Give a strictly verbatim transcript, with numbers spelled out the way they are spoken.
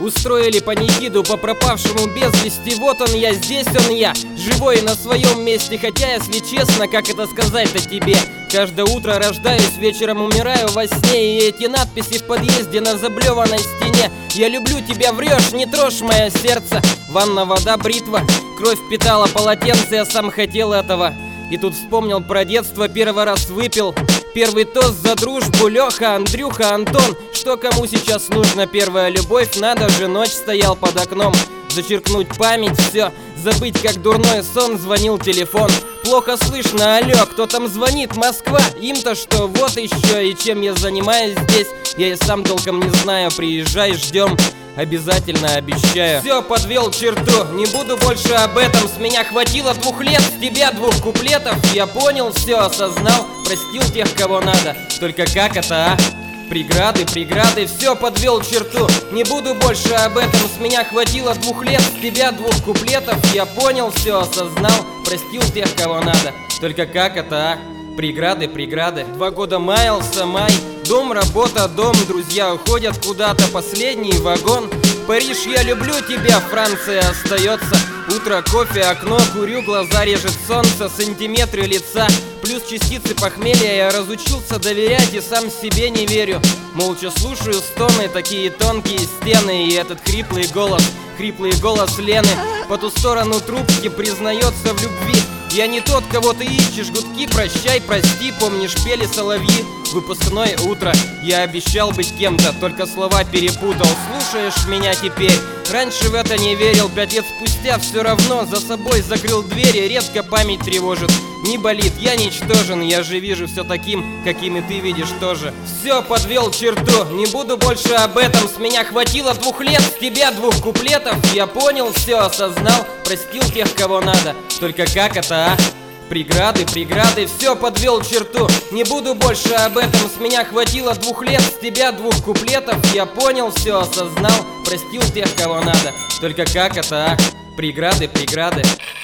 устроили панихиду по пропавшему без вести. Вот он я, здесь он я, живой на своем месте. Хотя, если честно, как это сказать-то тебе? Каждое утро рождаюсь, вечером умираю во сне. И эти надписи в подъезде на заблеванной стене: я люблю тебя, врешь, не трожь мое сердце. Ванна, вода, бритва, кровь впитала полотенце, я сам хотел этого. И тут вспомнил про детство, первый раз выпил. Первый тост за дружбу, Леха, Андрюха, Антон. Что кому сейчас нужно? Первая любовь, надо же, ночь стоял под окном. Зачеркнуть память, все, забыть как дурной сон. Звонил телефон, плохо слышно, алло, кто там звонит? Москва, им-то что, вот еще. И чем я занимаюсь здесь, я и сам толком не знаю. Приезжай, ждем, обязательно, обещаю. Все, подвел черту, не буду больше об этом. С меня хватило двух лет, с тебя двух куплетов. Я понял, все осознал, простил тех, кого надо. Только как это, а? Преграды, преграды, все, подвел черту. Не буду больше об этом. С меня хватило двух лет, с тебя двух куплетов. Я понял, все осознал, простил тех, кого надо. Только как это, а? Преграды, преграды. Два года маялся, май. Дом, работа, дом. Друзья уходят куда-то, последний вагон. Париж, я люблю тебя, Франция остается. Утро, кофе, окно, курю, глаза режет солнце. Сантиметры лица, плюс частицы похмелья. Я разучился доверять и сам себе не верю. Молча слушаю стоны, такие тонкие стены. И этот хриплый голос, хриплый голос Лены по ту сторону трубки признается в любви. Я не тот, кого ты ищешь, гудки, прощай, прости. Помнишь, пели соловьи, выпускное утро. Я обещал быть кем-то, только слова перепутал. Слушаешь меня теперь? Раньше в это не верил, пять лет спустя все равно за собой закрыл двери. Редко память тревожит, не болит, я ничтожен. Я же вижу все таким, каким и ты видишь тоже. Все, подвел черту, не буду больше об этом. С меня хватило двух лет, с тебя двух куплетов. Я понял, все осознал, простил тех, кого надо. Только как это, а? Преграды, преграды, все, подвел черту. Не буду больше об этом. С меня хватило двух лет, с тебя двух куплетов. Я понял, все осознал, простил тех, кого надо. Только как это, а? Преграды, преграды.